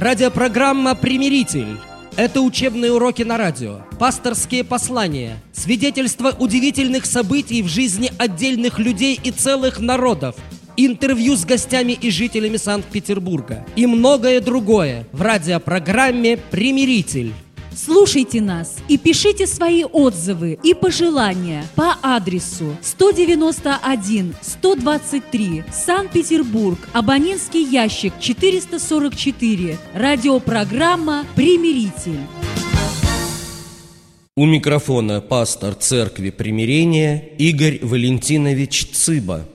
Радиопрограмма «Примиритель». Это учебные уроки на радио, пасторские послания, свидетельства удивительных событий в жизни отдельных людей и целых народов, интервью с гостями и жителями Санкт-Петербурга и многое другое в радиопрограмме «Примиритель». Слушайте нас и пишите свои отзывы и пожелания по адресу 191-123, Санкт-Петербург, абонентский ящик 444, радиопрограмма «Примиритель». У микрофона пастор Церкви Примирения Игорь Валентинович Цыба.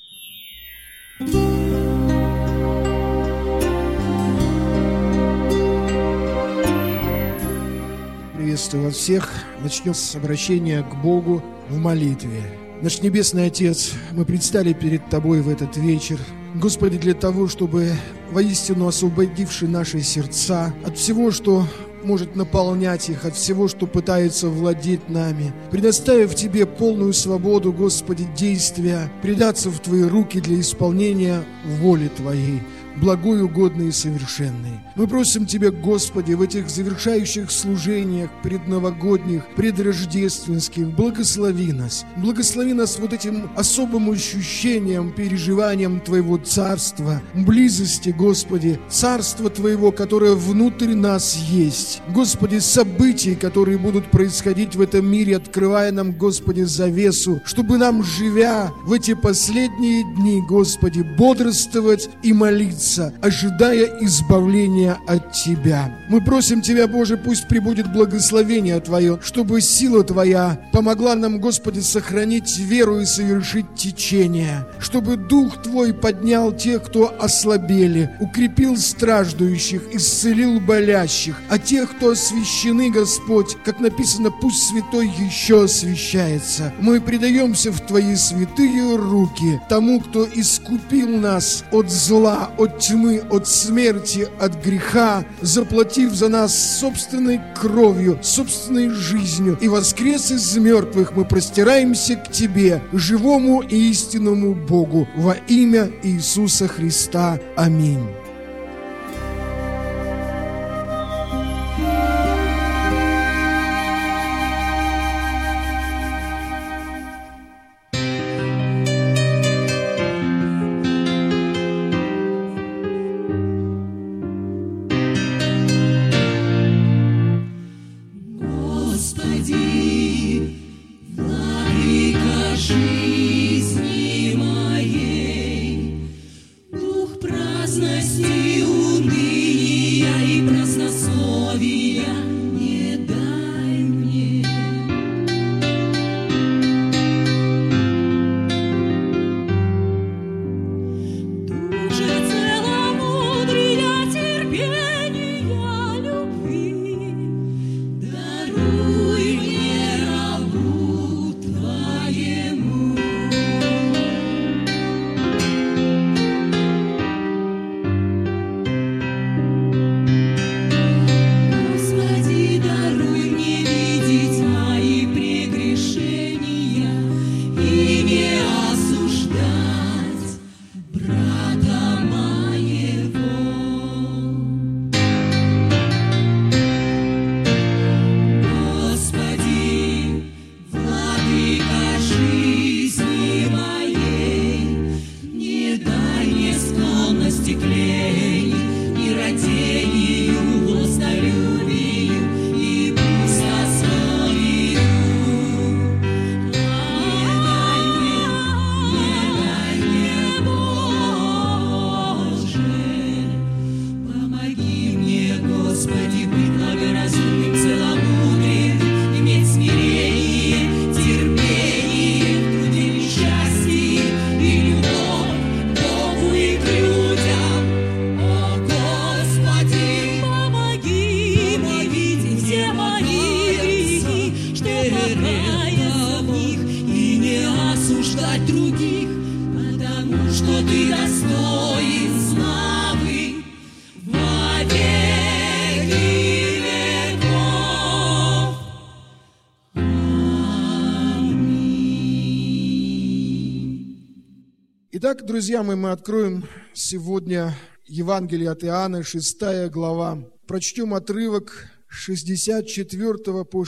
Приветствую вас всех. Начнем с обращения к Богу в молитве. Наш Небесный Отец, мы предстали перед Тобой в этот вечер, Господи, для того, чтобы воистину освободивши наши сердца от всего, что может наполнять их, от всего, что пытается владеть нами, предоставив Тебе полную свободу, Господи, действия, предаться в Твои руки для исполнения воли Твоей, благой, угодной и совершенной. Мы просим Тебя, Господи, в этих завершающих служениях предновогодних, предрождественских, благослови нас вот этим особым ощущением, переживанием Твоего Царства, близости, Господи, Царства Твоего, которое внутрь нас есть. Господи, событий, которые будут происходить в этом мире, открывая нам, Господи, завесу, чтобы нам, живя в эти последние дни, Господи, бодрствовать и молиться, ожидая избавления от Тебя. Мы просим Тебя, Боже, пусть пребудет благословение Твое, чтобы сила Твоя помогла нам, Господи, сохранить веру и совершить течение, чтобы Дух Твой поднял тех, кто ослабели, укрепил страждущих, исцелил болящих, а тех, кто освящены, Господь, как написано, пусть святой еще освящается. Мы предаемся в Твои святые руки тому, кто искупил нас от зла, от тьмы, от смерти, от греха, заплатив за нас собственной кровью, собственной жизнью, и воскрес из мертвых, мы простираемся к Тебе, живому и истинному Богу, во имя Иисуса Христа. Аминь. Итак, друзья мои, мы откроем сегодня Евангелие от Иоанна, 6 глава. Прочтем отрывок с 64 по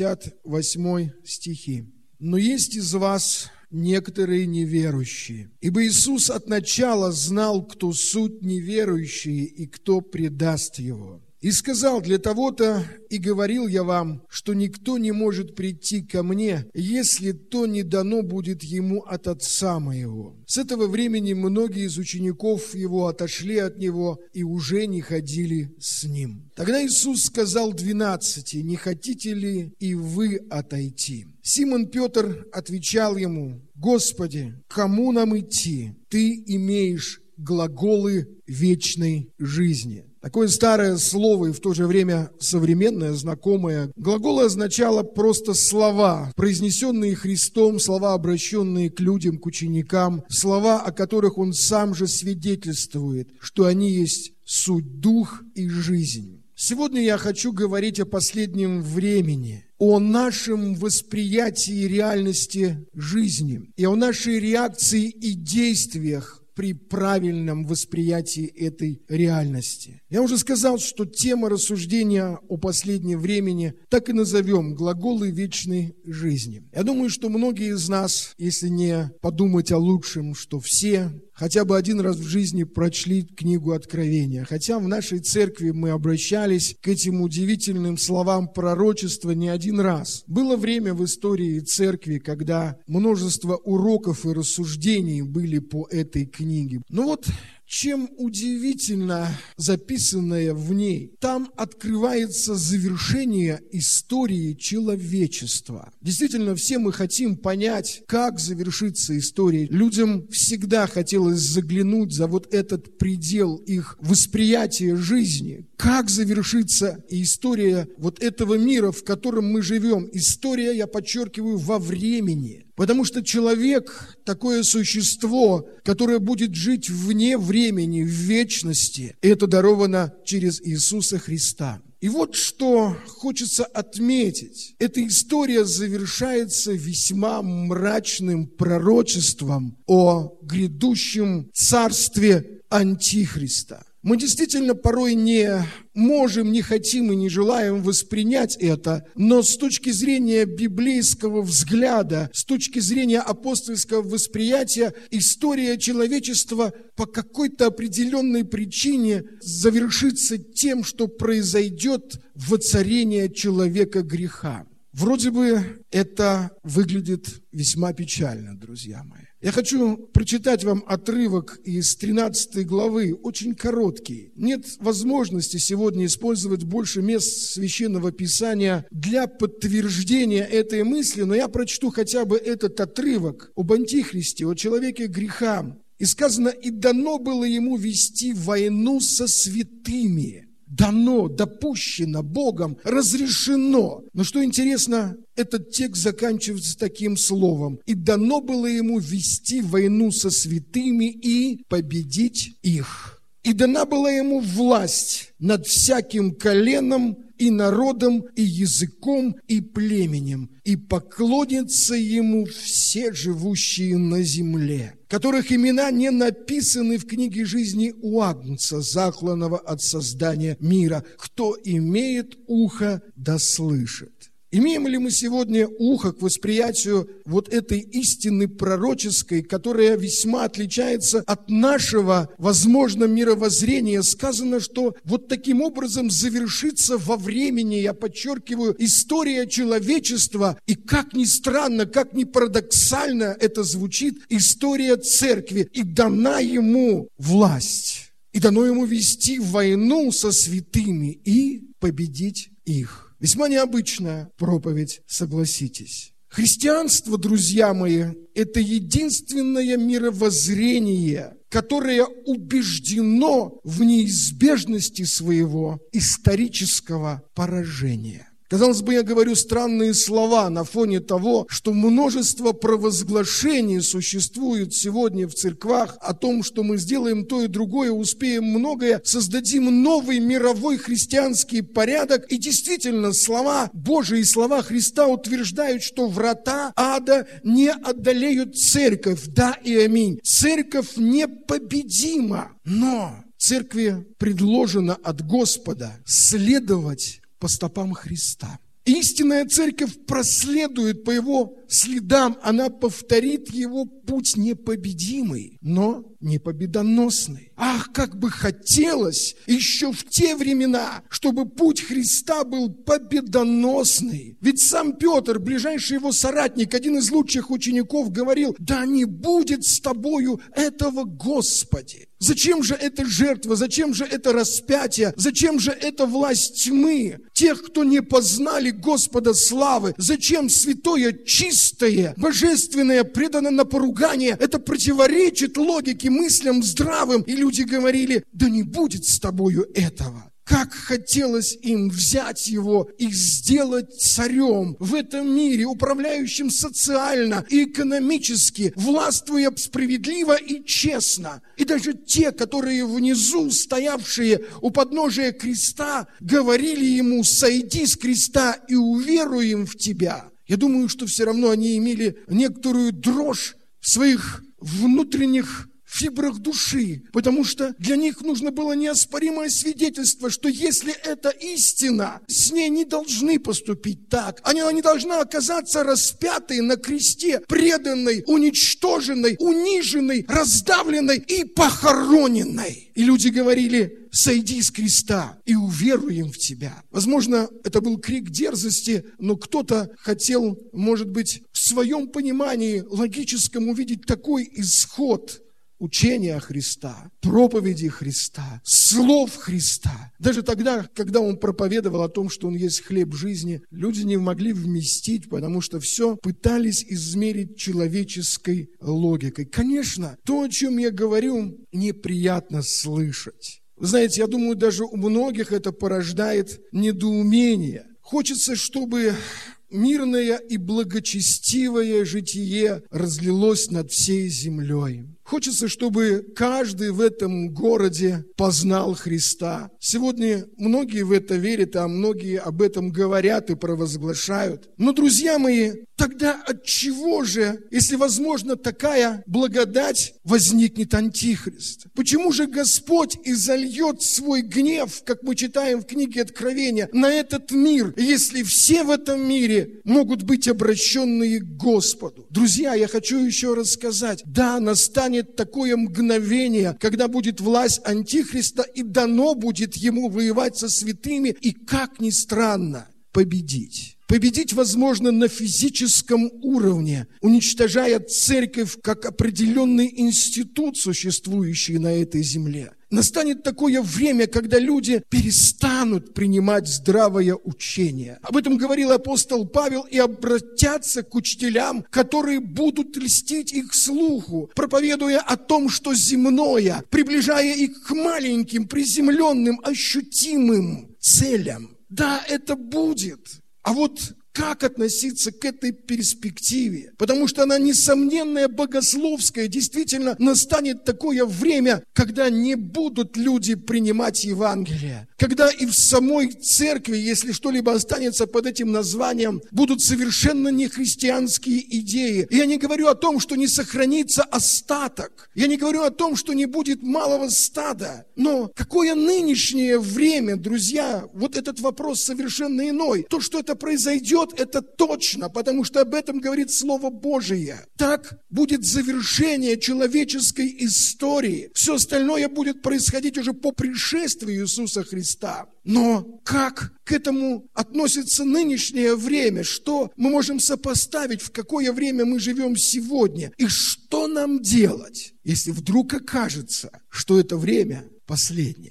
68 стихи. «Но есть из вас некоторые неверующие, ибо Иисус от начала знал, кто суть неверующие и кто предаст Его. И сказал: для того-то и говорил я вам, что никто не может прийти ко мне, если то не дано будет ему от Отца моего. С этого времени многие из учеников его отошли от него и уже не ходили с ним. Тогда Иисус сказал 12: не хотите ли и вы отойти? Симон Петр отвечал ему: Господи, кому нам идти? Ты имеешь глаголы вечной жизни. Такое старое слово и в то же время современное, знакомое. Глаголы означало просто слова, произнесенные Христом, слова, обращенные к людям, к ученикам, слова, о которых Он сам же свидетельствует, что они есть суть, дух и жизнь. Сегодня я хочу говорить о последнем времени, о нашем восприятии реальности жизни и о нашей реакции и действиях при правильном восприятии этой реальности. Я уже сказал, что тема рассуждения о последнем времени так и назовем: глаголы вечной жизни. Я думаю, что многие из нас, если не подумать о лучшем, что все хотя бы один раз в жизни прочли книгу Откровения. Хотя в нашей церкви мы обращались к этим удивительным словам пророчества не один раз. Было время в истории церкви, когда множество уроков и рассуждений были по этой книге. Но вот чем удивительно записанное в ней, там открывается завершение истории человечества. Действительно, все мы хотим понять, как завершится история. Людям всегда хотелось заглянуть за вот этот предел их восприятия жизни. Как завершится история вот этого мира, в котором мы живем. История, я подчеркиваю, во времени. Потому что человек – такое существо, которое будет жить вне времени, в вечности. И это даровано через Иисуса Христа. И вот что хочется отметить. Эта история завершается весьма мрачным пророчеством о грядущем царстве Антихриста. Мы действительно порой не можем, не хотим и не желаем воспринять это, но с точки зрения библейского взгляда, с точки зрения апостольского восприятия, история человечества по какой-то определенной причине завершится тем, что произойдет воцарение человека греха. Вроде бы это выглядит весьма печально, друзья мои. Я хочу прочитать вам отрывок из 13 главы, очень короткий. Нет возможности сегодня использовать больше мест Священного Писания для подтверждения этой мысли, но я прочту хотя бы этот отрывок об Антихристе, о человеке греха. И сказано: «И дано было ему вести войну со святыми». Дано, допущено Богом, разрешено. Но что интересно, этот текст заканчивается таким словом: «И дано было ему вести войну со святыми и победить их. И дана была ему власть над всяким коленом и народом, и языком, и племенем, и поклонятся ему все живущие на земле, которых имена не написаны в книге жизни у Агнца, закланного от создания мира. Кто имеет ухо, да слышит». Имеем ли мы сегодня ухо к восприятию вот этой истины пророческой, которая весьма отличается от нашего, возможно, мировоззрения? Сказано, что вот таким образом завершится во времени, я подчеркиваю, история человечества. И как ни странно, как ни парадоксально это звучит, история церкви. И дана ему власть, и дано ему вести войну со святыми и победить их. Весьма необычная проповедь, согласитесь. Христианство, друзья мои, это единственное мировоззрение, которое убеждено в неизбежности своего исторического поражения. Казалось бы, я говорю странные слова на фоне того, что множество провозглашений существует сегодня в церквах о том, что мы сделаем то и другое, успеем многое, создадим новый мировой христианский порядок. И действительно, слова Божии, слова Христа утверждают, что врата ада не одолеют церковь. Да и аминь. Церковь непобедима. Но Церкви предложено от Господа следовать по стопам Христа. Истинная церковь проследует по его следам, она повторит его путь непобедимый, но не победоносный. Ах, как бы хотелось еще в те времена, чтобы путь Христа был победоносный. Ведь сам Петр, ближайший его соратник, один из лучших учеников, говорил: да не будет с тобою этого, Господи. Зачем же эта жертва? Зачем же это распятие? Зачем же эта власть тьмы? Тех, кто не познали Господа славы. Зачем святое, чистое, божественное предано на поругание? Это противоречит логике, мыслям здравым. И люди говорили: да не будет с тобою этого. Как хотелось им взять его и сделать царем в этом мире, управляющим социально и экономически, властвуя справедливо и честно. И даже те, которые внизу, стоявшие у подножия креста, говорили ему: сойди с креста и уверуем в тебя. Я думаю, что все равно они имели некоторую дрожь в своих внутренних фибрах души, потому что для них нужно было неоспоримое свидетельство, что если это истина, с ней не должны поступить так. Она не должна оказаться распятой на кресте, преданной, уничтоженной, униженной, раздавленной и похороненной. И люди говорили: сойди с креста и уверуем в тебя. Возможно, это был крик дерзости, но кто-то хотел, может быть, в своем понимании логическом увидеть такой исход учения Христа, проповеди Христа, слов Христа. Даже тогда, когда Он проповедовал о том, что Он есть хлеб жизни, люди не могли вместить, потому что все пытались измерить человеческой логикой. Конечно, то, о чем я говорю, неприятно слышать. Вы знаете, я думаю, даже у многих это порождает недоумение. Хочется, чтобы мирное и благочестивое житие разлилось над всей землей. Хочется, чтобы каждый в этом городе познал Христа. Сегодня многие в это верят, а многие об этом говорят и провозглашают. Но, друзья мои, тогда от чего же, если возможно такая благодать, возникнет Антихрист? Почему же Господь изольет свой гнев, как мы читаем в книге Откровения, на этот мир, если все в этом мире могут быть обращенные к Господу? Друзья, я хочу еще раз сказать: да, настанет такое мгновение, когда будет власть Антихриста, и дано будет ему воевать со святыми, и, как ни странно, победить. Победить возможно на физическом уровне, уничтожая церковь как определенный институт, существующий на этой земле. Настанет такое время, когда люди перестанут принимать здравое учение. Об этом говорил апостол Павел, и обратятся к учителям, которые будут льстить их слуху, проповедуя о том, что земное, приближая их к маленьким, приземленным, ощутимым целям. Да, это будет. А вот как относиться к этой перспективе? Потому что она несомненная, богословская. Действительно, настанет такое время, когда не будут люди принимать Евангелие. Когда и в самой церкви, если что-либо останется под этим названием, будут совершенно нехристианские идеи. И я не говорю о том, что не сохранится остаток. Я не говорю о том, что не будет малого стада. Но какое нынешнее время, друзья, вот этот вопрос совершенно иной. То, что это произойдет, это точно, потому что об этом говорит Слово Божие. Так будет завершение человеческой истории. Все остальное будет происходить уже по пришествию Иисуса Христа. Но как к этому относится нынешнее время? Что мы можем сопоставить, в какое время мы живем сегодня? И что нам делать, если вдруг окажется, что это время последнее?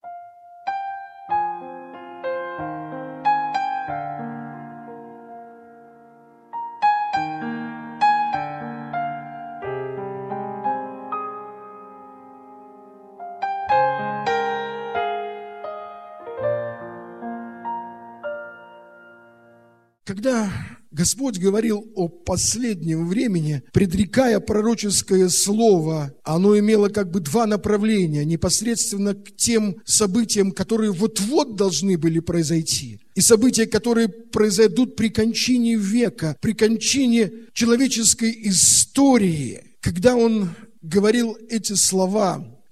Когда Господь говорил о последнем времени, предрекая пророческое слово, оно имело как бы два направления, непосредственно к тем событиям, которые вот-вот должны были произойти, и события, которые произойдут при кончине века, при кончине человеческой истории. Когда Он говорил эти слова,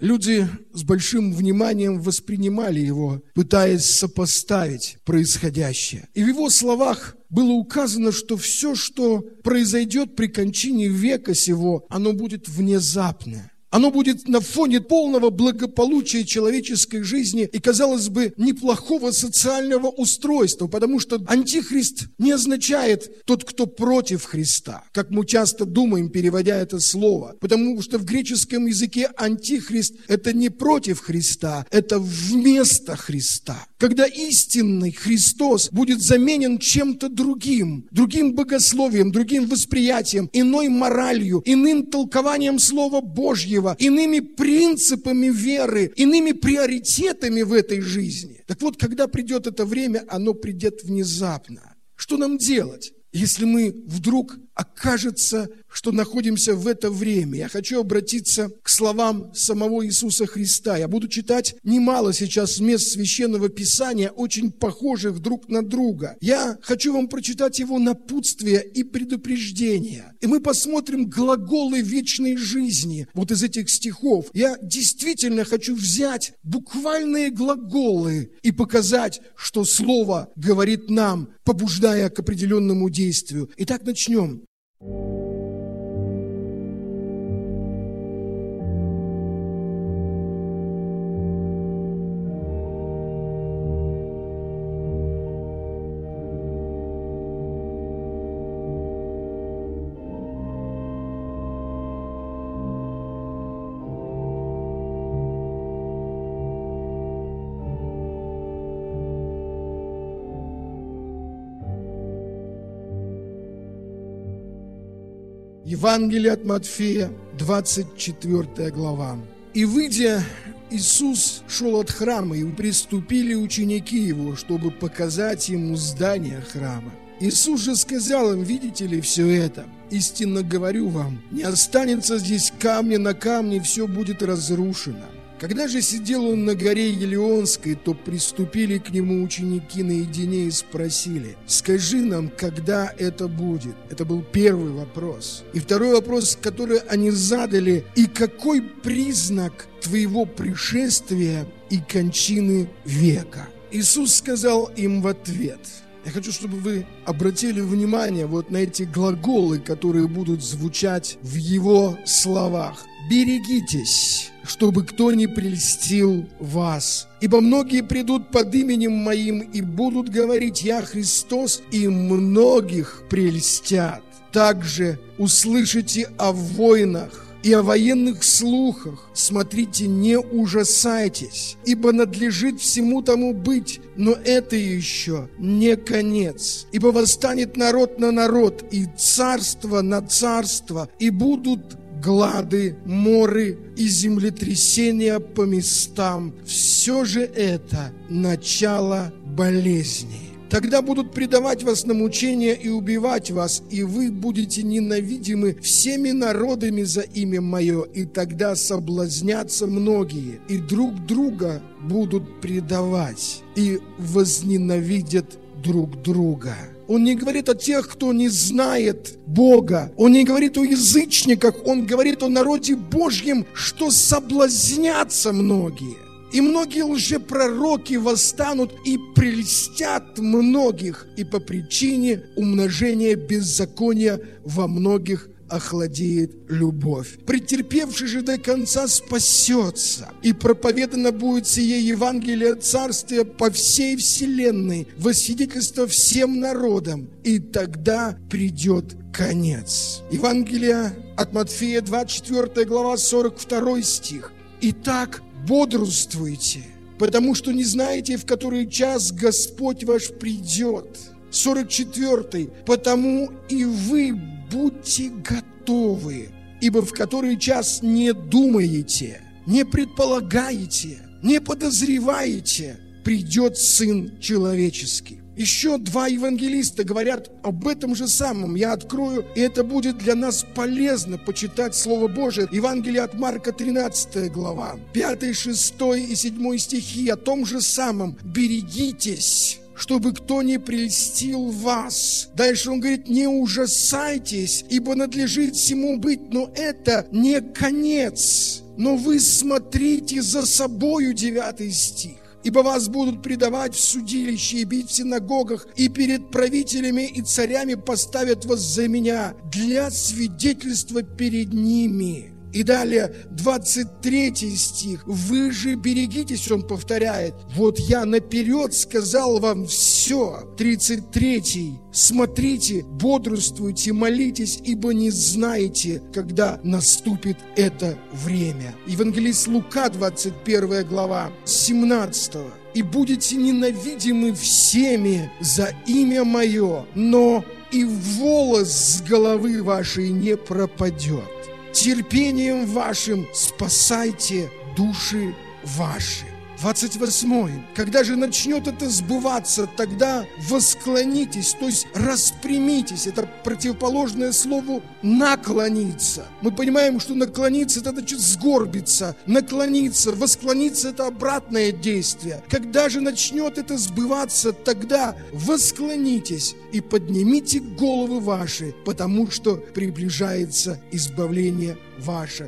Люди с большим вниманием воспринимали его, пытаясь сопоставить происходящее. И в его словах было указано, что все, что произойдет при кончине века сего, оно будет внезапное. Оно будет на фоне полного благополучия человеческой жизни и, казалось бы, неплохого социального устройства, потому что антихрист не означает тот, кто против Христа, как мы часто думаем, переводя это слово, потому что в греческом языке антихрист – это не против Христа, это вместо Христа. Когда истинный Христос будет заменен чем-то другим богословием, другим восприятием, иной моралью, иным толкованием Слова Божьего, иными принципами веры, иными приоритетами в этой жизни. Так вот, когда придет это время, оно придет внезапно. Что нам делать, если мы вдруг окажется, что находимся в это время? Я хочу обратиться к словам самого Иисуса Христа. Я буду читать немало сейчас мест Священного Писания, очень похожих друг на друга. Я хочу вам прочитать его напутствия и предупреждения. И мы посмотрим глаголы вечной жизни вот из этих стихов. Я действительно хочу взять буквальные глаголы и показать, что Слово говорит нам, побуждая к определенному действию. Итак, начнем. Евангелие от Матфея, 24 глава. «И, выйдя, Иисус шел от храма, и приступили ученики его, чтобы показать ему здание храма. Иисус же сказал им: видите ли все это? Истинно говорю вам, не останется здесь камня на камне, все будет разрушено. Когда же сидел он на горе Елеонской, то приступили к нему ученики наедине и спросили: скажи нам, когда это будет?» Это был первый вопрос. И второй вопрос, который они задали: и какой признак твоего пришествия и кончины века? Иисус сказал им в ответ. Я хочу, чтобы вы обратили внимание вот на эти глаголы, которые будут звучать в его словах. «Берегитесь, чтобы кто не прельстил вас. Ибо многие придут под именем Моим и будут говорить: Я Христос, и многих прельстят. Также услышите о войнах и о военных слухах. Смотрите, не ужасайтесь, ибо надлежит всему тому быть, но это еще не конец. Ибо восстанет народ на народ, и царство на царство, и будут глады, моры и землетрясения по местам. Все же это начало болезней. Тогда будут предавать вас на мучения и убивать вас, и вы будете ненавидимы всеми народами за имя Мое, и тогда соблазнятся многие, и друг друга будут предавать, и возненавидят друг друга». Он не говорит о тех, кто не знает Бога. Он не говорит о язычниках. Он говорит о народе Божьем, что соблазнятся многие. И многие лжепророки восстанут и прельстят многих, и по причине умножения беззакония во многих охладеет любовь. Претерпевший же до конца спасется, и проповедано будет сие Евангелие Царствия по всей вселенной, во свидетельство всем народам, и тогда придет конец». Евангелие от Матфея, 24 глава, 42 стих. «Итак, бодрствуйте, потому что не знаете, в который час Господь ваш придет». 44. «Потому и вы будьте готовы, ибо в который час не думаете, не предполагаете, не подозреваете, придет Сын Человеческий». Еще два евангелиста говорят об этом же самом. Я открою, и это будет для нас полезно почитать Слово Божие. Евангелие от Марка, 13 глава, 5, 6 и 7 стихи о том же самом. «Берегитесь, чтобы кто не прельстил вас». Дальше он говорит: не ужасайтесь, ибо надлежит всему быть, но это не конец. Но вы смотрите за собою, 9 стих. Ибо вас будут предавать в судилище и бить в синагогах, и перед правителями и царями поставят вас за меня для свидетельства перед ними. И далее 23 стих. Вы же берегитесь, он повторяет. Вот я наперед сказал вам все. 33. Смотрите, бодрствуйте, молитесь, ибо не знаете, когда наступит это время. Евангелист Лука, 21 глава, 17. И будете ненавидимы всеми за имя мое, но и волос с головы вашей не пропадет. Терпением вашим спасайте души ваши. 28. Когда же начнет это сбываться, тогда восклонитесь, то есть распрямитесь. Это противоположное слову наклониться. Мы понимаем, что наклониться — это значит сгорбиться, наклониться, восклониться — это обратное действие. Когда же начнет это сбываться, тогда восклонитесь и поднимите головы ваши, потому что приближается избавление ваше.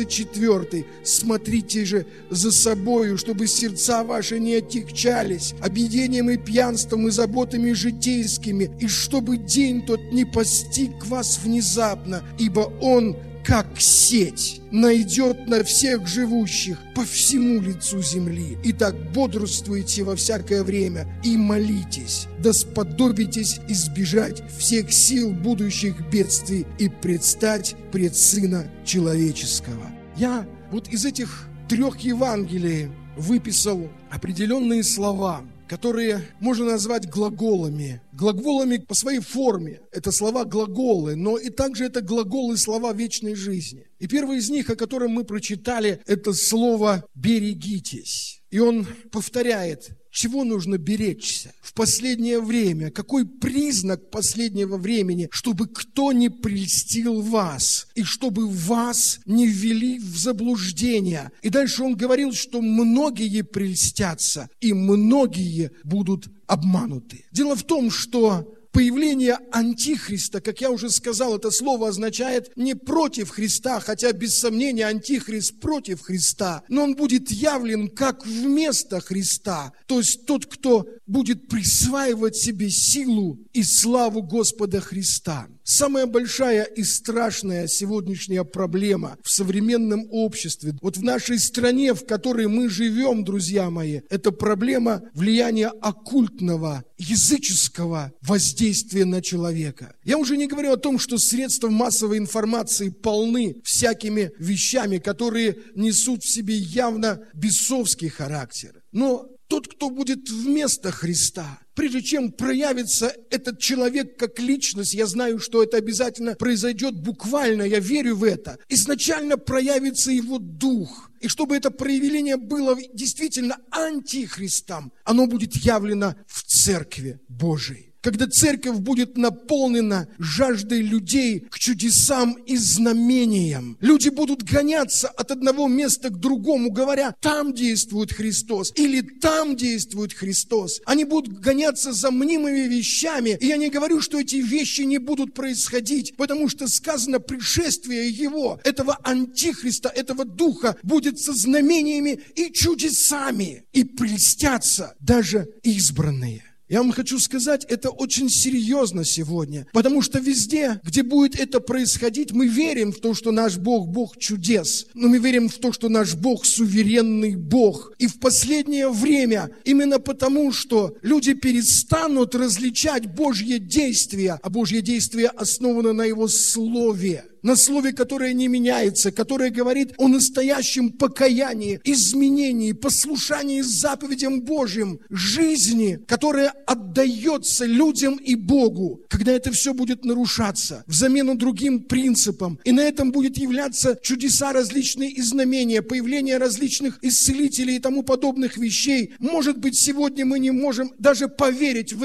34. Смотрите же за собою, чтобы сердца ваши не отягчались объедением и пьянством и заботами житейскими, и чтобы день тот не постиг вас внезапно, ибо он, как сеть, найдет на всех живущих по всему лицу земли. Итак, бодрствуйте во всякое время и молитесь, да сподобитесь избежать всех сил будущих бедствий и предстать пред Сына Человеческого. Я вот из этих 3 Евангелий выписал определенные слова, которые можно назвать глаголами. Глаголами по своей форме. Это слова-глаголы, но и также это глаголы слова вечной жизни. И первый из них, о котором мы прочитали, это слово «берегитесь». И он повторяет, чего нужно беречься в последнее время, какой признак последнего времени, чтобы кто не прельстил вас, и чтобы вас не ввели в заблуждение. И дальше он говорил, что многие прельстятся, и многие будут обмануты. Дело в том, что появление Антихриста, как я уже сказал, это слово означает не против Христа, хотя без сомнения Антихрист против Христа, но он будет явлен как вместо Христа, то есть тот, кто будет присваивать себе силу и славу Господа Христа. Самая большая и страшная сегодняшняя проблема в современном обществе, вот в нашей стране, в которой мы живем, друзья мои, это проблема влияния оккультного, языческого воздействия на человека. Я уже не говорю о том, что средства массовой информации полны всякими вещами, которые несут в себе явно бесовский характер. Но тот, кто будет вместо Христа, прежде чем проявится этот человек как личность, я знаю, что это обязательно произойдет буквально, я верю в это, изначально проявится его дух. И чтобы это проявление было действительно антихристом, оно будет явлено в Церкви Божией. Когда церковь будет наполнена жаждой людей к чудесам и знамениям, люди будут гоняться от одного места к другому, говоря, там действует Христос или там действует Христос. Они будут гоняться за мнимыми вещами, и я не говорю, что эти вещи не будут происходить, потому что сказано, пришествие Его, этого антихриста, этого духа, будет со знамениями и чудесами, и прельстятся даже избранные. Я вам хочу сказать, это очень серьезно сегодня, потому что везде, где будет это происходить, мы верим в то, что наш Бог – Бог чудес, но мы верим в то, что наш Бог – суверенный Бог. И в последнее время, именно потому, что люди перестанут различать Божье действие, а Божье действие основано на Его Слове, на Слове, которое не меняется, которое говорит о настоящем покаянии, изменении, послушании заповедям Божьим, жизни, которая отдается людям и Богу, когда это все будет нарушаться в замену другим принципам. И на этом будет являться чудеса различные и знамения, появление различных исцелителей и тому подобных вещей. Может быть, сегодня мы не можем даже поверить в это.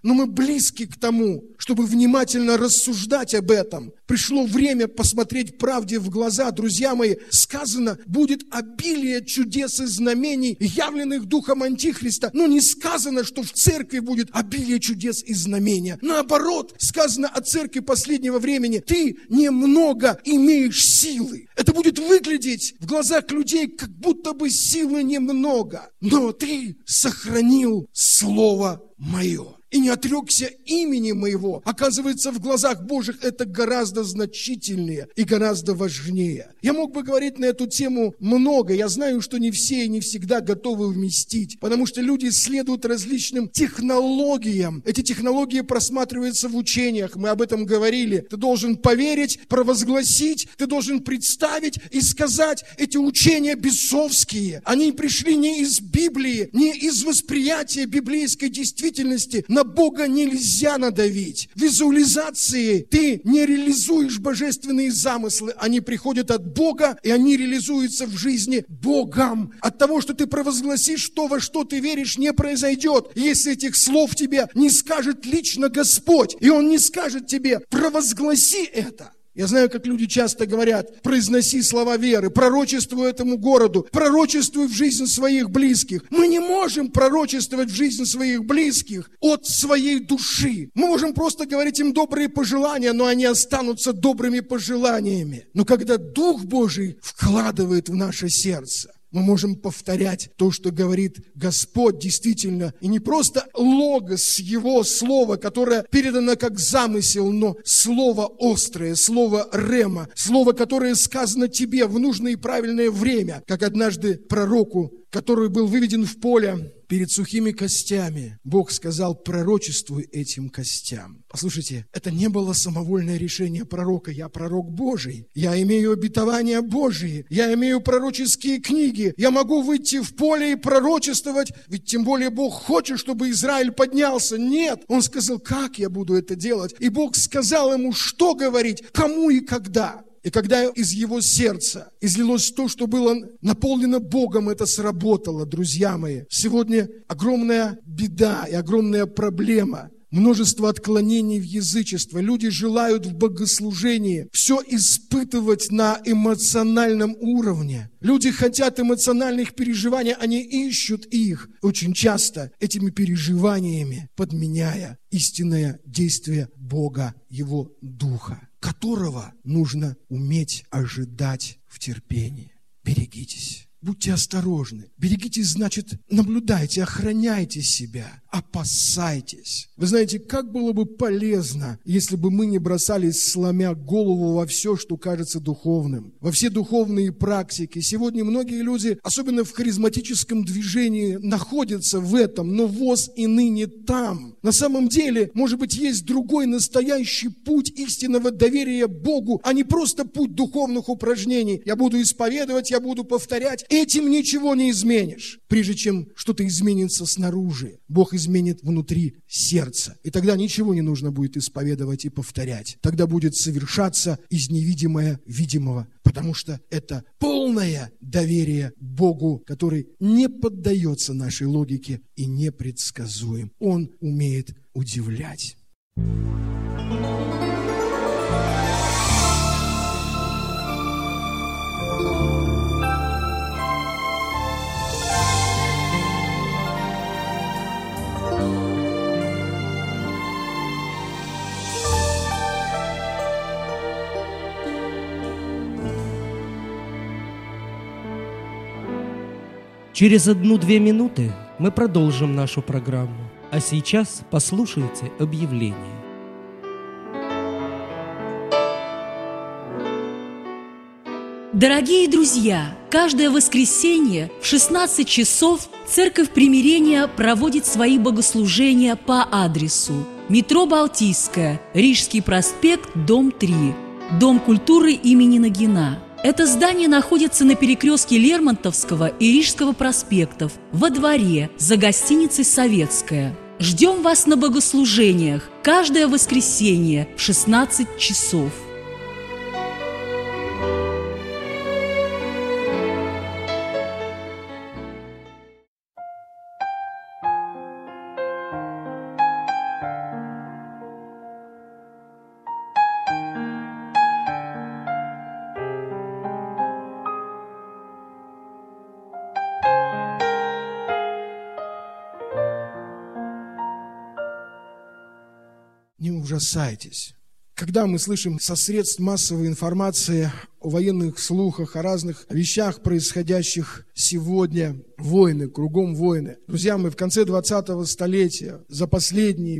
но мы близки к тому, чтобы внимательно рассуждать об этом. Пришло время посмотреть правде в глаза. Друзья мои, сказано, будет обилие чудес и знамений, явленных духом Антихриста. Но не сказано, что в церкви будет обилие чудес и знамения. Наоборот, сказано о церкви последнего времени: ты немного имеешь силы. Это будет выглядеть в глазах людей, как будто бы силы немного. Но ты сохранил Слово Мое и не отрекся имени Моего. Оказывается, в глазах Божьих это гораздо значительнее и гораздо важнее. Я мог бы говорить на эту тему много. Я знаю, что не все и не всегда готовы вместить, потому что люди следуют различным технологиям. Эти технологии просматриваются в учениях. Мы об этом говорили. Ты должен поверить, провозгласить, ты должен представить и сказать. Эти учения бесовские. Они пришли не из Библии, не из восприятия библейской действительности. На Бога нельзя надавить. Визуализацией ты не реализуешь божественные замыслы. Они приходят от Бога, и они реализуются в жизни Богом. От того, что ты провозгласишь то, во что ты веришь, не произойдет, если этих слов тебе не скажет лично Господь. И Он не скажет тебе: провозгласи это. Я знаю, как люди часто говорят: произноси слова веры, пророчествуй этому городу, пророчествуй в жизнь своих близких. Мы не можем пророчествовать в жизнь своих близких от своей души. Мы можем просто говорить им добрые пожелания, но они останутся добрыми пожеланиями. Но когда Дух Божий вкладывает в наше сердце, мы можем повторять то, что говорит Господь действительно. И не просто логос Его слова, которое передано как замысел, но слово острое, слово рема, слово, которое сказано тебе в нужное и правильное время. Как однажды пророку, который был выведен в поле перед сухими костями, Бог сказал: пророчествуй этим костям. Послушайте, это не было самовольное решение пророка. Я пророк Божий, я имею обетования Божьи, я имею пророческие книги, я могу выйти в поле и пророчествовать, ведь тем более Бог хочет, чтобы Израиль поднялся. Нет, Он сказал: как я буду это делать? И Бог сказал ему, что говорить, кому и когда. И когда из его сердца излилось то, что было наполнено Богом, это сработало, друзья мои. Сегодня огромная беда и огромная проблема. Множество отклонений в язычество. Люди желают в богослужении все испытывать на эмоциональном уровне. Люди хотят эмоциональных переживаний, они ищут их очень часто этими переживаниями, подменяя истинное действие Бога, Его Духа, которого нужно уметь ожидать в терпении. Берегитесь. Будьте осторожны. Берегитесь, значит, наблюдайте, охраняйте себя, опасайтесь. Вы знаете, как было бы полезно, если бы мы не бросались, сломя голову во все, что кажется духовным, во все духовные практики. Сегодня многие люди, особенно в харизматическом движении, находятся в этом, но воз и ныне там. На самом деле, может быть, есть другой настоящий путь истинного доверия Богу, а не просто путь духовных упражнений. Я буду исповедовать, я буду повторять. Этим ничего не изменишь. Прежде чем что-то изменится снаружи, Бог изменит внутри сердца. И тогда ничего не нужно будет исповедовать и повторять. Тогда будет совершаться из невидимого видимого. Потому что это полное доверие Богу, который не поддается нашей логике и непредсказуем. Он умеет удивлять. Через 1-2 минуты мы продолжим нашу программу. А сейчас послушайте объявление. Дорогие друзья, каждое воскресенье в 16 часов Церковь Примирения проводит свои богослужения по адресу: метро Балтийская, Рижский проспект, дом 3, Дом культуры имени Нагина. Это здание находится на перекрестке Лермонтовского и Рижского проспектов, во дворе, за гостиницей «Советская». Ждем вас на богослужениях каждое воскресенье в 16 часов. ужасайтесь. Когда мы слышим со средств массовой информации о военных слухах, о разных вещах, происходящих сегодня, войны, кругом войны. Друзья, мы в конце 20-го столетия, за последние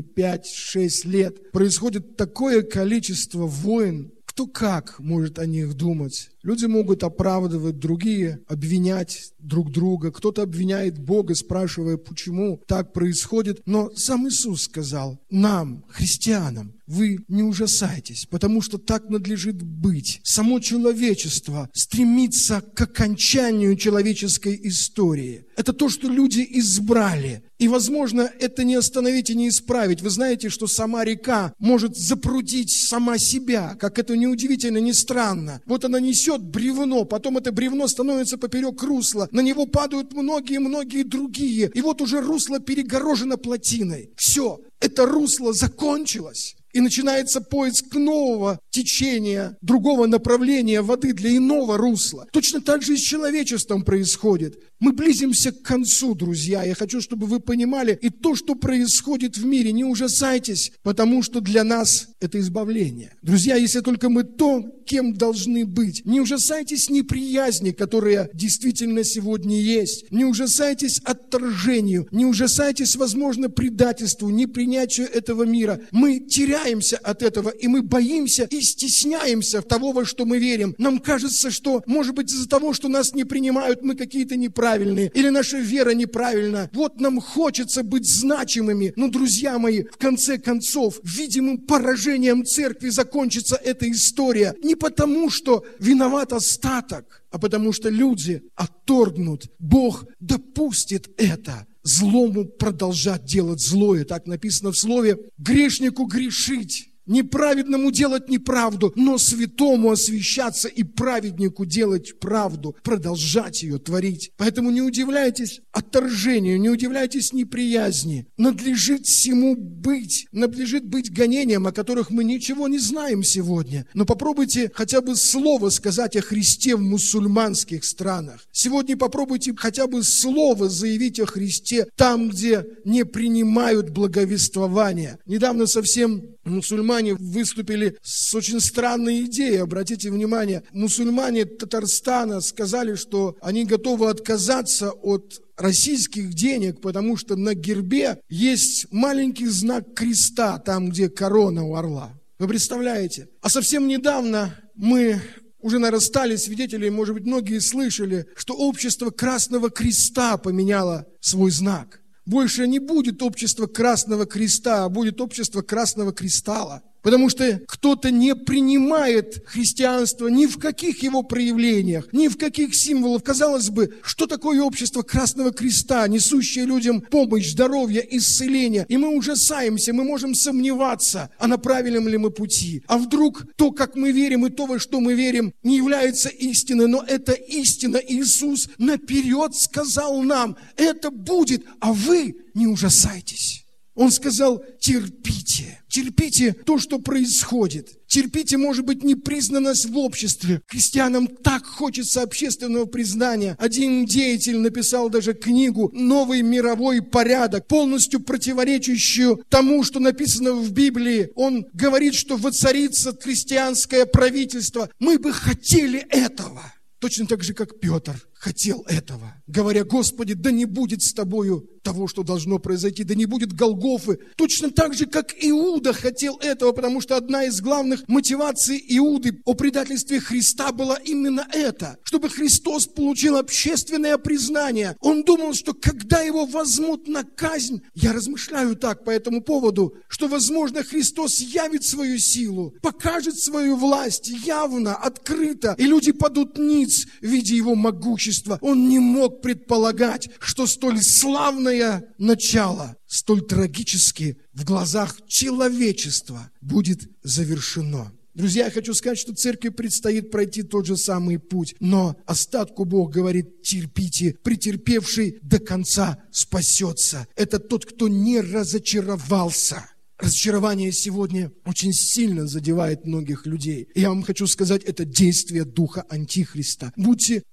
5-6 лет, происходит такое количество войн, кто как может о них думать. Люди могут оправдывать, другие обвинять друг друга. Кто-то обвиняет Бога, спрашивая, почему так происходит. Но сам Иисус сказал нам, христианам, вы не ужасайтесь, потому что так надлежит быть. Само человечество стремится к окончанию человеческой истории. Это то, что люди избрали. И, возможно, это не остановить и не исправить. Вы знаете, что сама река может запрудить сама себя, как это ни удивительно, ни странно. Вот она несет бревно, потом это бревно становится поперек русла, на него падают многие-многие другие, и вот уже русло перегорожено плотиной. Все, это русло закончилось. И начинается поиск нового течения, другого направления воды для иного русла. Точно так же и с человечеством происходит. Мы близимся к концу, друзья. Я хочу, чтобы вы понимали, и то, что происходит в мире, не ужасайтесь, потому что для нас это избавление. Друзья, если только мы то, кем должны быть. Не ужасайтесь неприязни, которая действительно сегодня есть. Не ужасайтесь отторжению. Не ужасайтесь, возможно, предательству, непринятию этого мира. Мы теряемся от этого, и мы боимся и стесняемся того, во что мы верим. Нам кажется, что, может быть, из-за того, что нас не принимают, мы какие-то неправильные, или наша вера неправильна. Вот нам хочется быть значимыми. Но, друзья мои, в конце концов, видимым поражением церкви закончится эта история. Не потому, что виноват остаток, а потому что люди отторгнут. Бог допустит это. Злому продолжать делать злое. Так написано в слове. Грешнику грешить. Неправедному делать неправду, но святому освящаться и праведнику делать правду, продолжать ее творить. Поэтому не удивляйтесь отторжению, не удивляйтесь неприязни. Надлежит всему быть, надлежит быть гонениям, о которых мы ничего не знаем сегодня. Но попробуйте хотя бы слово сказать о Христе в мусульманских странах. Сегодня попробуйте хотя бы слово заявить о Христе там, где не принимают благовествования. Недавно совсем мусульмане выступили с очень странной идеей. Обратите внимание, мусульмане Татарстана сказали, что они готовы отказаться от российских денег, потому что на гербе есть маленький знак креста, там, где корона у орла. Вы представляете? А совсем недавно мы уже, наверное, стали свидетелями, может быть, многие слышали, что общество Красного Креста поменяло свой знак. Больше не будет общества Красного Креста, а будет общество Красного Кристалла. Потому что кто-то не принимает христианство ни в каких его проявлениях, ни в каких символах. Казалось бы, что такое общество Красного Креста, несущее людям помощь, здоровье, исцеление? И мы ужасаемся, мы можем сомневаться, а на правильном ли мы пути. А вдруг то, как мы верим, и то, во что мы верим, не является истиной, но это истина. Иисус наперед сказал нам, это будет, а вы не ужасайтесь. Он сказал, терпите. Терпите то, что происходит. Терпите, может быть, непризнанность в обществе. Христианам так хочется общественного признания. Один деятель написал даже книгу «Новый мировой порядок», полностью противоречащую тому, что написано в Библии. Он говорит, что воцарится христианское правительство. Мы бы хотели этого. Точно так же, как Петр хотел этого, говоря, Господи, да не будет с Тобою того, что должно произойти, да не будет Голгофы. Точно так же, как Иуда хотел этого, потому что одна из главных мотиваций Иуды о предательстве Христа была именно это, чтобы Христос получил общественное признание. Он думал, что когда его возьмут на казнь, я размышляю так по этому поводу, что, возможно, Христос явит свою силу, покажет свою власть явно, открыто, и люди падут ниц, видя его могущество. Он не мог предполагать, что столь славное начало, столь трагически в глазах человечества будет завершено. Друзья, я хочу сказать, что церкви предстоит пройти тот же самый путь, но остатку Бог говорит, терпите, претерпевший до конца спасется. Это тот, кто не разочаровался. Разочарование сегодня очень сильно задевает многих людей. И я вам хочу сказать, это действие духа Антихриста. Будьте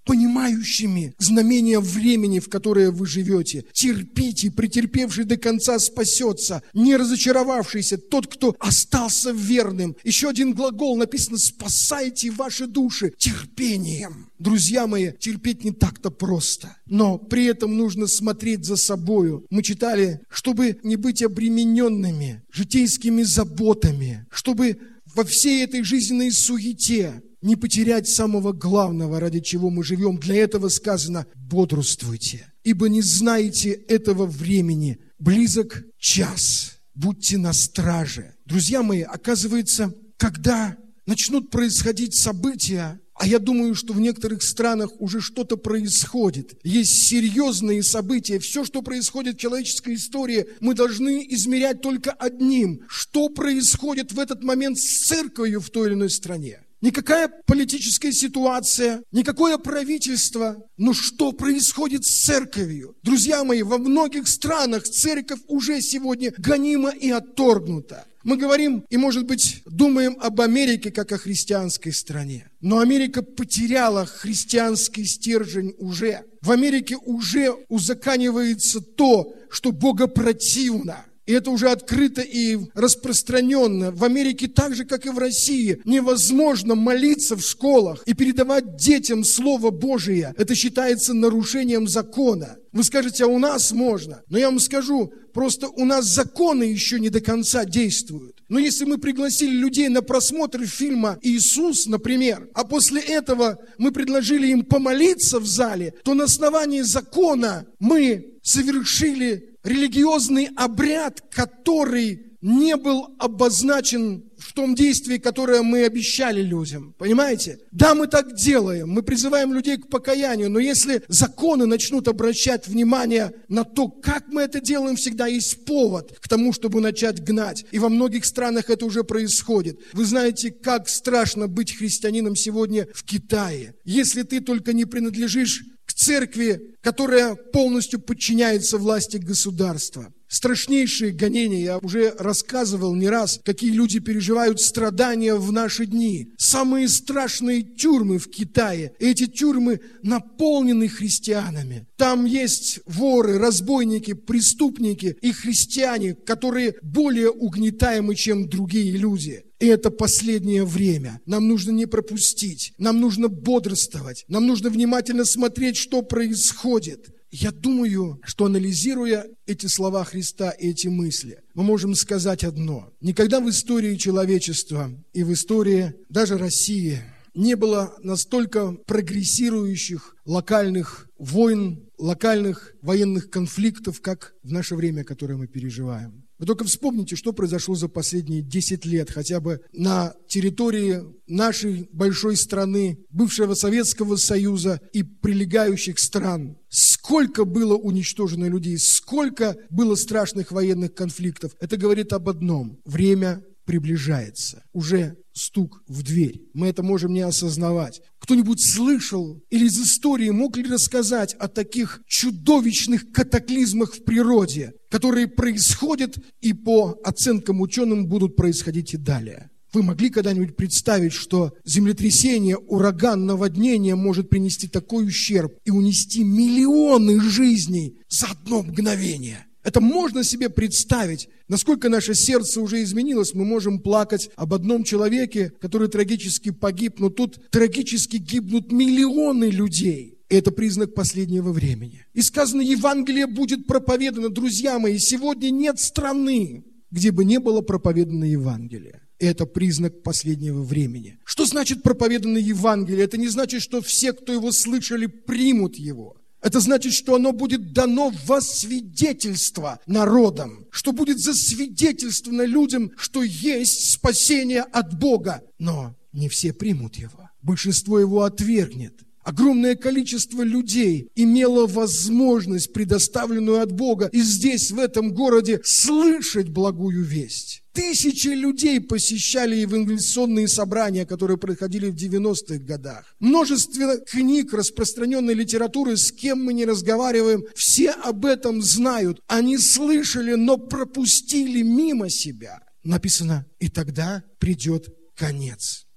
понимающими знамения времени, в которое вы живете. Терпите, претерпевший до конца спасется, не разочаровавшийся, тот, кто остался верным. Еще один глагол написано: спасайте ваши души терпением. Друзья мои, терпеть не так-то просто, но при этом нужно смотреть за собою. Мы читали, чтобы не быть обремененными житейскими заботами, чтобы во всей этой жизненной суете не потерять самого главного, ради чего мы живем. Для этого сказано: бодрствуйте, ибо не знаете этого времени. Близок час. Будьте на страже. Друзья мои, оказывается, когда начнут происходить события, а я думаю, что в некоторых странах уже что-то происходит. Есть серьезные события. Все, что происходит в человеческой истории, мы должны измерять только одним: что происходит в этот момент с церковью в той или иной стране. Никакая политическая ситуация, никакое правительство, но что происходит с церковью? Друзья мои, во многих странах церковь уже сегодня гонима и отторгнута. Мы говорим и, может быть, думаем об Америке как о христианской стране. Но Америка потеряла христианский стержень уже. В Америке уже узаконивается то, что богопротивно. И это уже открыто и распространенно. В Америке так же, как и в России, невозможно молиться в школах и передавать детям Слово Божие. Это считается нарушением закона. Вы скажете: а у нас можно. Но я вам скажу, просто у нас законы еще не до конца действуют. Но если мы пригласили людей на просмотр фильма «Иисус», например, а после этого мы предложили им помолиться в зале, то на основании закона мы совершили религиозный обряд, который не был обозначен в том действии, которое мы обещали людям. Понимаете? Да, мы так делаем, мы призываем людей к покаянию, но если законы начнут обращать внимание на то, как мы это делаем, всегда есть повод к тому, чтобы начать гнать. И во многих странах это уже происходит. Вы знаете, как страшно быть христианином сегодня в Китае. Если ты только не принадлежишь к церкви, которая полностью подчиняется власти государства. Страшнейшие гонения, я уже рассказывал не раз, какие люди переживают страдания в наши дни. Самые страшные тюрьмы в Китае. Эти тюрьмы наполнены христианами. Там есть воры, разбойники, преступники и христиане, которые более угнетаемы, чем другие люди. И это последнее время. Нам нужно не пропустить, нам нужно бодрствовать, нам нужно внимательно смотреть, что происходит. Я думаю, что анализируя эти слова Христа и эти мысли, мы можем сказать одно. Никогда в истории человечества и в истории даже России не было настолько прогрессирующих локальных войн, локальных военных конфликтов, как в наше время, которое мы переживаем. Вы только вспомните, что произошло за последние 10 лет, хотя бы на территории нашей большой страны, бывшего Советского Союза и прилегающих стран. Сколько было уничтожено людей, сколько было страшных военных конфликтов. Это говорит об одном: время приближается. Уже стук в дверь. Мы это можем не осознавать. Кто-нибудь слышал или из истории мог ли рассказать о таких чудовищных катаклизмах в природе, которые происходят и по оценкам ученым будут происходить и далее? Вы могли когда-нибудь представить, что землетрясение, ураган, наводнение может принести такой ущерб и унести миллионы жизней за одно мгновение? Это можно себе представить, насколько наше сердце уже изменилось. Мы можем плакать об одном человеке, который трагически погиб, но тут трагически гибнут миллионы людей. И это признак последнего времени. И сказано, Евангелие будет проповедано. Друзья мои, сегодня нет страны, где бы не было проповедано Евангелие. И это признак последнего времени. Что значит проповедано Евангелие? Это не значит, что все, кто его слышали, примут его. Это значит, что оно будет дано во свидетельство народам, что будет засвидетельствовано людям, что есть спасение от Бога. Но не все примут его. Большинство его отвергнет. Огромное количество людей имело возможность, предоставленную от Бога, и здесь, в этом городе, слышать благую весть. Тысячи людей посещали евангелизационные собрания, которые происходили в 90-х годах. Множество книг, распространенной литературы, с кем мы не разговариваем, все об этом знают. Они слышали, но пропустили мимо себя. Написано, и тогда придет конец.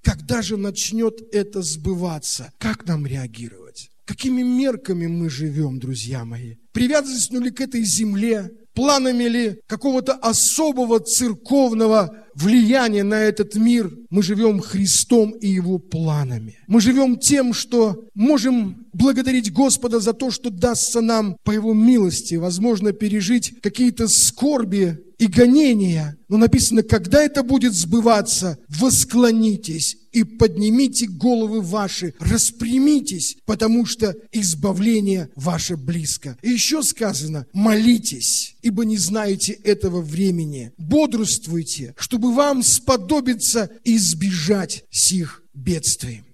Когда же начнет это сбываться? Как нам реагировать? Какими мерками мы живем, друзья мои? Привязанностью ли к этой земле? Планами ли какого-то особого церковного влияния на этот мир? Мы живем Христом и Его планами. Мы живем тем, что можем благодарить Господа за то, что дастся нам по Его милости, возможно, пережить какие-то скорби и гонения. Но написано, когда это будет сбываться, восклонитесь и поднимите головы ваши, распрямитесь, потому что избавление ваше близко. И еще сказано, молитесь, ибо не знаете этого времени. Бодрствуйте, чтобы вам сподобиться избежать сих бедствий.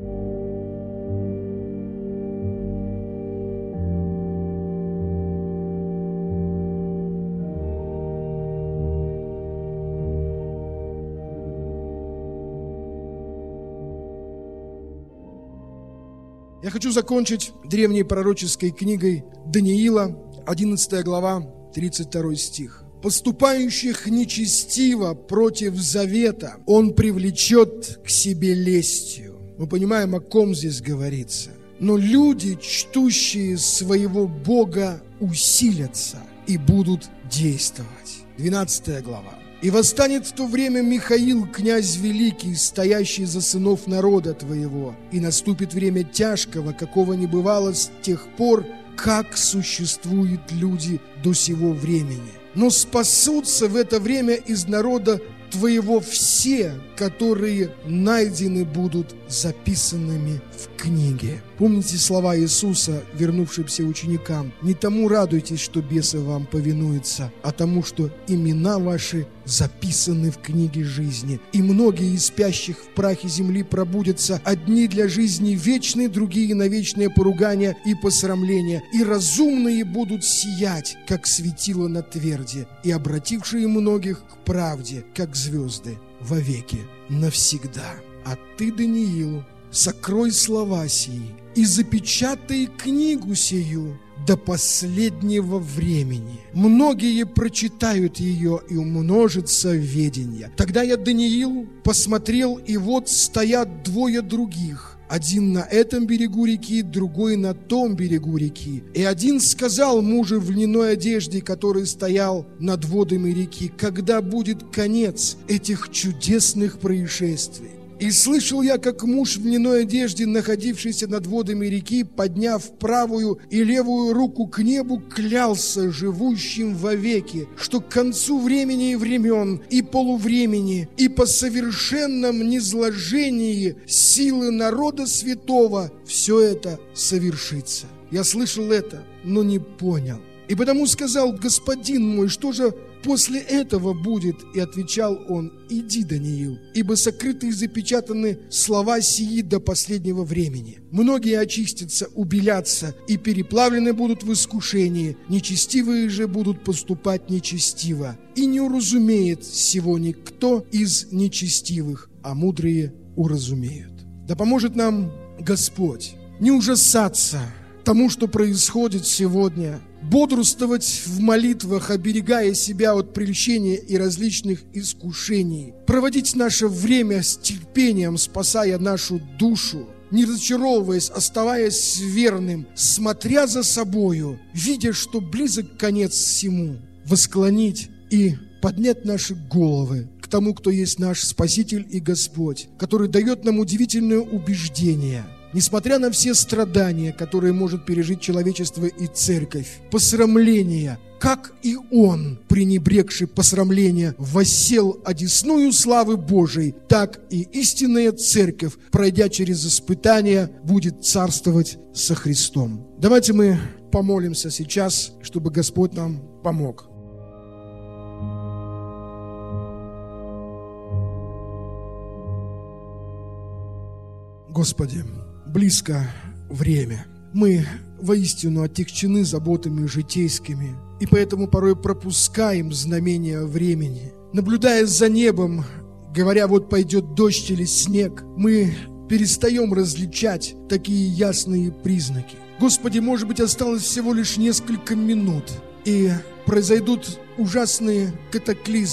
Я хочу закончить древней пророческой книгой Даниила, 11 глава, 32 стих. «Поступающих нечестиво против завета он привлечет к себе лестью». Мы понимаем, о ком здесь говорится. «Но люди, чтущие своего Бога, усилятся и будут действовать». 12 глава. «И восстанет в то время Михаил, князь великий, стоящий за сынов народа твоего, и наступит время тяжкого, какого не бывало с тех пор, как существуют люди до сего времени. Но спасутся в это время из народа твоего все, которые найдены будут записанными в книге». Помните слова Иисуса, вернувшимся ученикам: «Не тому радуйтесь, что бесы вам повинуются, а тому, что имена ваши записаны в книге жизни. И многие из спящих в прахе земли пробудятся, одни для жизни вечной, другие на вечное поругание и посрамление. И разумные будут сиять, как светило на тверди, и обратившие многих к правде, как звезды, вовеки навсегда. А ты, Даниил, сокрой слова сии и запечатай книгу сию до последнего времени. Многие прочитают ее, и умножится ведение. Тогда я, Даниил, посмотрел, и вот стоят двое других, один на этом берегу реки, другой на том берегу реки. И один сказал мужу в льняной одежде, который стоял над водами реки: когда будет конец этих чудесных происшествий? И слышал я, как муж в льняной одежде, находившийся над водами реки, подняв правую и левую руку к небу, клялся живущим вовеки, что к концу времени и времен, и полувремени, и по совершенном низложении силы народа святого все это совершится. Я слышал это, но не понял. И потому сказал: господин мой, что же после этого будет? И отвечал он: иди, Даниил, ибо сокрыты и запечатаны слова сии до последнего времени. Многие очистятся, убелятся, и переплавлены будут в искушении, нечестивые же будут поступать нечестиво. И не уразумеет сего никто из нечестивых, а мудрые уразумеют. Да поможет нам Господь не ужасаться тому, что происходит сегодня, бодрствовать в молитвах, оберегая себя от прельщения и различных искушений, проводить наше время с терпением, спасая нашу душу, не разочаровываясь, оставаясь верным, смотря за собою, видя, что близок конец всему, восклонить и поднять наши головы к тому, кто есть наш Спаситель и Господь, который дает нам удивительное убеждение. Несмотря на все страдания, которые может пережить человечество и церковь, посрамление, как и он, пренебрегший посрамление, воссел одесную славы Божией, так и истинная церковь, пройдя через испытания, будет царствовать со Христом. Давайте мы помолимся сейчас, чтобы Господь нам помог. Господи, близко время. Мы воистину отягчены заботами житейскими, и поэтому порой пропускаем знамения времени. Наблюдая за небом, говоря: вот пойдет дождь или снег, мы перестаем различать такие ясные признаки. Господи, может быть, осталось всего лишь несколько минут, и произойдут ужасные катаклизмы,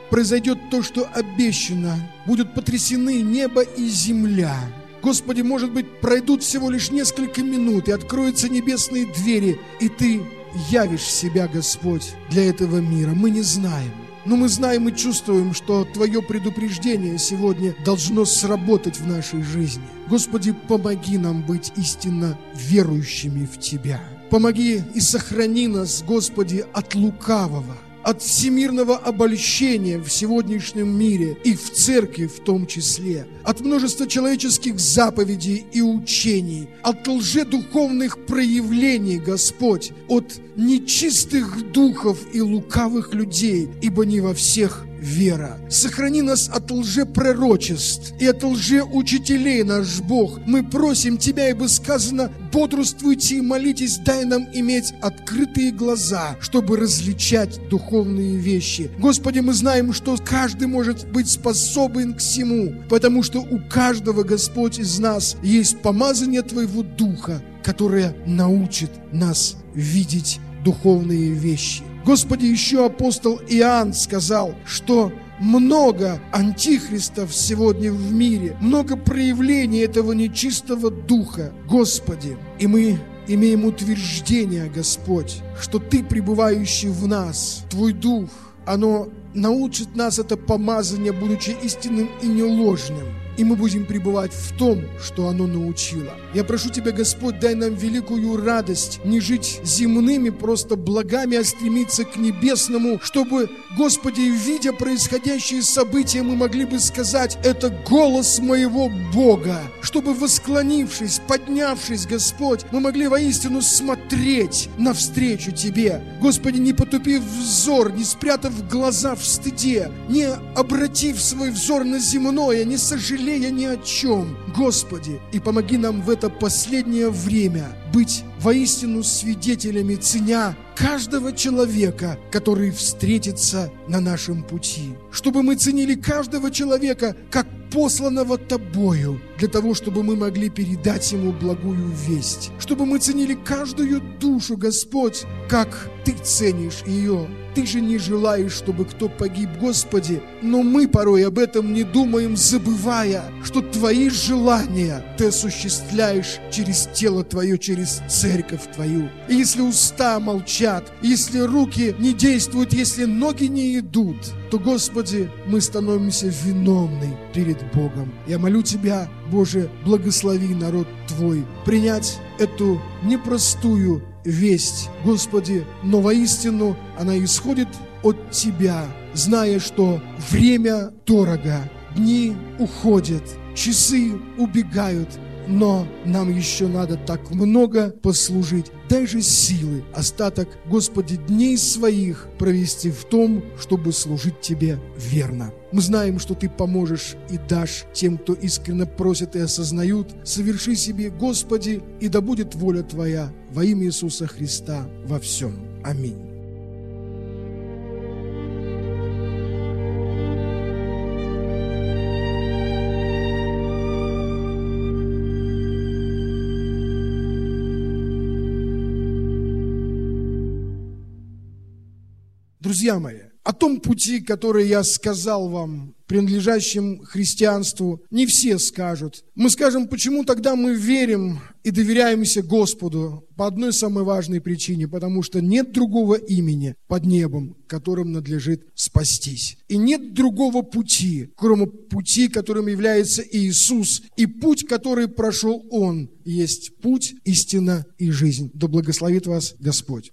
произойдет то, что обещано. Будут потрясены небо и земля. Господи, может быть, пройдут всего лишь несколько минут, и откроются небесные двери, и Ты явишь себя, Господь, для этого мира. Мы не знаем. Но мы знаем и чувствуем, что Твое предупреждение сегодня должно сработать в нашей жизни. Господи, помоги нам быть истинно верующими в Тебя. Помоги и сохрани нас, Господи, от лукавого, от всемирного обольщения в сегодняшнем мире и в церкви в том числе, от множества человеческих заповедей и учений, от лжедуховных проявлений, Господь, от нечистых духов и лукавых людей, ибо не во всех вера. Сохрани нас от лжепророчеств и от лжеучителей, наш Бог. Мы просим Тебя, ибо сказано: бодрствуйте и молитесь, дай нам иметь открытые глаза, чтобы различать духовные вещи. Господи, мы знаем, что каждый может быть способен к всему, потому что у каждого, Господь, из нас есть помазание Твоего Духа, которое научит нас видеть духовные вещи. Господи, еще апостол Иоанн сказал, что много антихристов сегодня в мире, много проявлений этого нечистого духа, Господи. И мы имеем утверждение, Господь, что Ты, пребывающий в нас, Твой Дух, оно научит нас, это помазание, будучи истинным и неложным. И мы будем пребывать в том, что оно научило. Я прошу Тебя, Господь, дай нам великую радость не жить земными просто благами, а стремиться к небесному, чтобы, Господи, видя происходящие события, мы могли бы сказать: это голос моего Бога. Чтобы, восклонившись, поднявшись, Господь, мы могли воистину смотреть навстречу Тебе. Господи, не потупив взор, не спрятав глаза в стыде, не обратив свой взор на земное, не сожалея ни о чем, Господи, и помоги нам в это последнее время быть воистину свидетелями, ценя каждого человека, который встретится на нашем пути. Чтобы мы ценили каждого человека как посланного Тобою, для того, чтобы мы могли передать ему благую весть. Чтобы мы ценили каждую душу, Господь, как Ты ценишь ее. Ты же не желаешь, чтобы кто погиб, Господи, но мы порой об этом не думаем, забывая, что Твои желания Ты осуществляешь через тело Твое, через церковь Твою. И если уста молчат, если руки не действуют, если ноги не идут, то, Господи, мы становимся виновны перед Богом. Я молю Тебя, Боже, благослови народ Твой принять эту непростую весть, Господи, но воистину она исходит от Тебя, зная, что время дорого, дни уходят, часы убегают, но нам еще надо так много послужить. Дай же силы остаток, Господи, дней своих провести в том, чтобы служить Тебе верно. Мы знаем, что Ты поможешь и дашь тем, кто искренне просит и осознают. Соверши себе, Господи, и да будет воля Твоя во имя Иисуса Христа во всем. Аминь. Друзья мои, о том пути, который я сказал вам, принадлежащем христианству, не все скажут. Мы скажем, почему тогда мы верим и доверяемся Господу? По одной самой важной причине, потому что нет другого имени под небом, которым надлежит спастись. И нет другого пути, кроме пути, которым является Иисус. И путь, который прошел Он, есть путь, истина и жизнь. Да благословит вас Господь.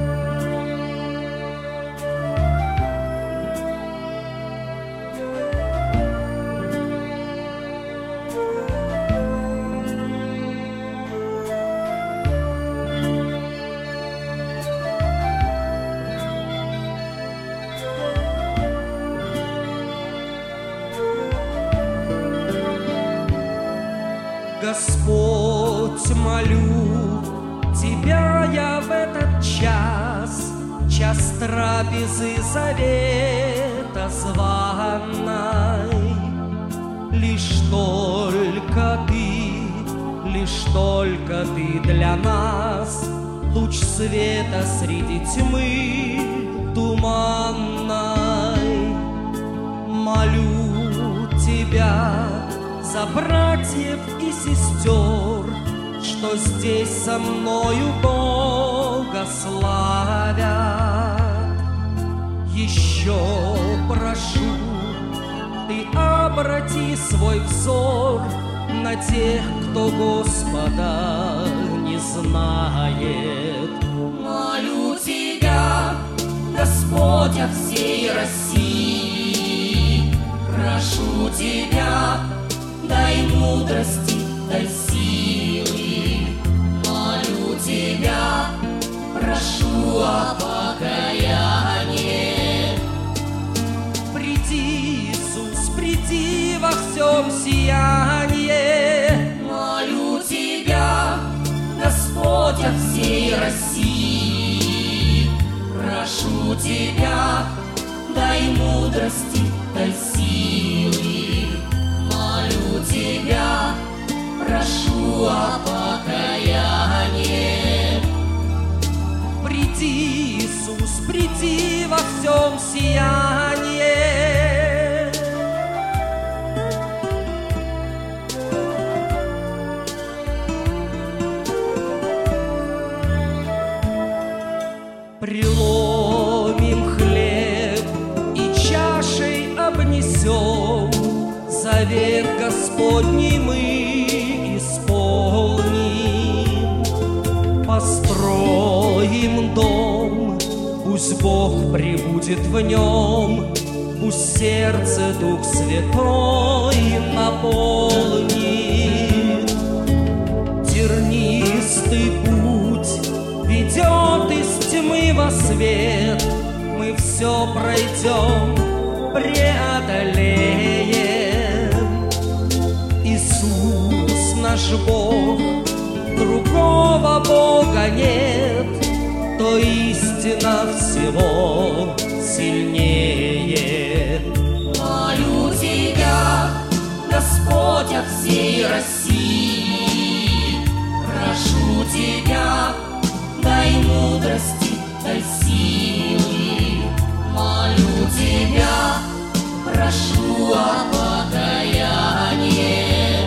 Господь, молю Тебя я в этот час, час трапезы завета званой. Лишь только Ты для нас, луч света среди тьмы туманной. Молю тебя за братьев и сестер, что здесь со мною Бога славят. Еще прошу, ты обрати свой взор на тех, кто Господа не знает. Молю тебя, Господь, о всей России, прошу тебя, дай мудрости, дай силы. Молю тебя, прошу о покаянии. Приди, Иисус, приди во всем сиянии. Молю тебя, Господь, о всей России, прошу тебя, дай мудрости, дай силы. Молю тебя, прошу о покаянии. Приди, Иисус, приди во всем сиянии. Преломим хлеб и чашей обнесем, завет Господний мы исполним. Построим дом, пусть Бог пребудет в нем, пусть сердце Дух Святой наполнит. Тернистый путь ведет из тьмы во свет, мы все пройдем, преодолеем. Иисус наш Бог, другого Бога нет, то истина всего сильнее. Молю тебя, Господь, о всей России, прошу тебя, дай мудрости, дай силы. Молю тебя, прошу о покаянии.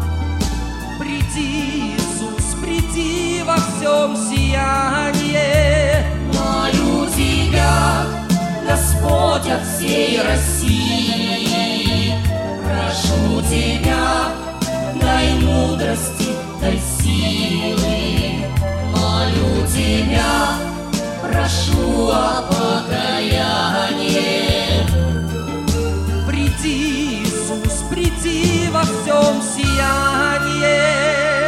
Приди, Иисус, приди во всем сиянии. Молю тебя, Господь, о всей России, прошу тебя, дай мудрости, дай силы. Молю тебя, прошу о покаянии. Приди, Иисус, приди во всем сиянии.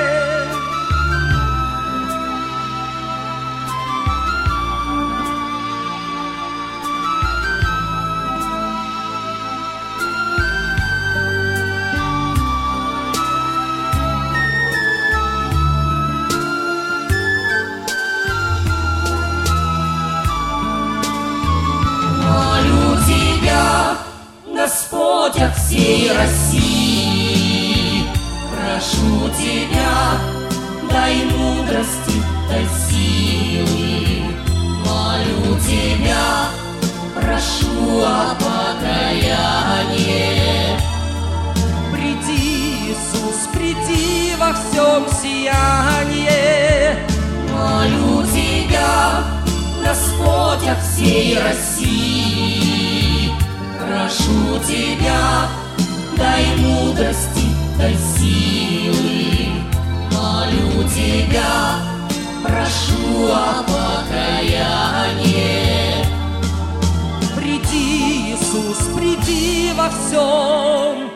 Господь, о всей России, прошу тебя, дай мудрости, дай силы. Молю тебя, прошу о покаянии. Приди, Иисус, приди во всем сиянии. Молю тебя, Господь, о всей России, прошу тебя, дай мудрости, дай силы. Молю тебя, прошу о покаянии. Приди, Иисус, приди во всем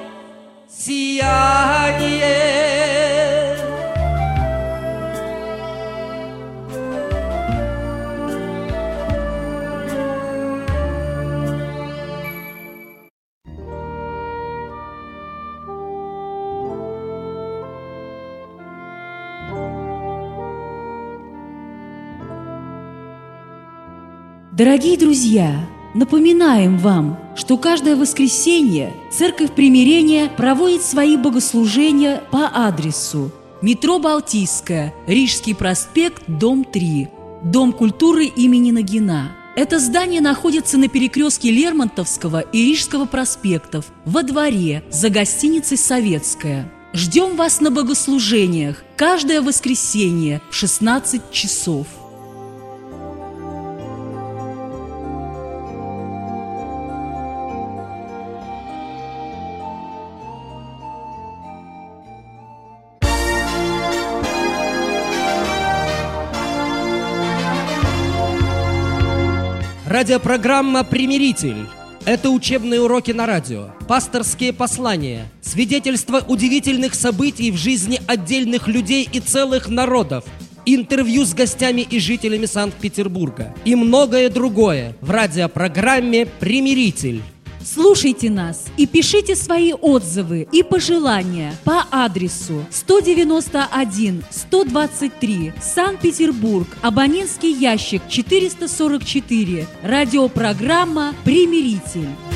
сиянии. Дорогие друзья, напоминаем вам, что каждое воскресенье Церковь Примирения проводит свои богослужения по адресу: метро Балтийская, Рижский проспект, дом 3, Дом культуры имени Нагина. Это здание находится на перекрестке Лермонтовского и Рижского проспектов, во дворе, за гостиницей «Советская». Ждем вас на богослужениях каждое воскресенье в 16 часов. Радиопрограмма «Примиритель». Это учебные уроки на радио, пасторские послания, свидетельства удивительных событий в жизни отдельных людей и целых народов, интервью с гостями и жителями Санкт-Петербурга и многое другое в радиопрограмме «Примиритель». Слушайте нас и пишите свои отзывы и пожелания по адресу 191-123, Санкт-Петербург, абонентский ящик 444, радиопрограмма «Примиритель».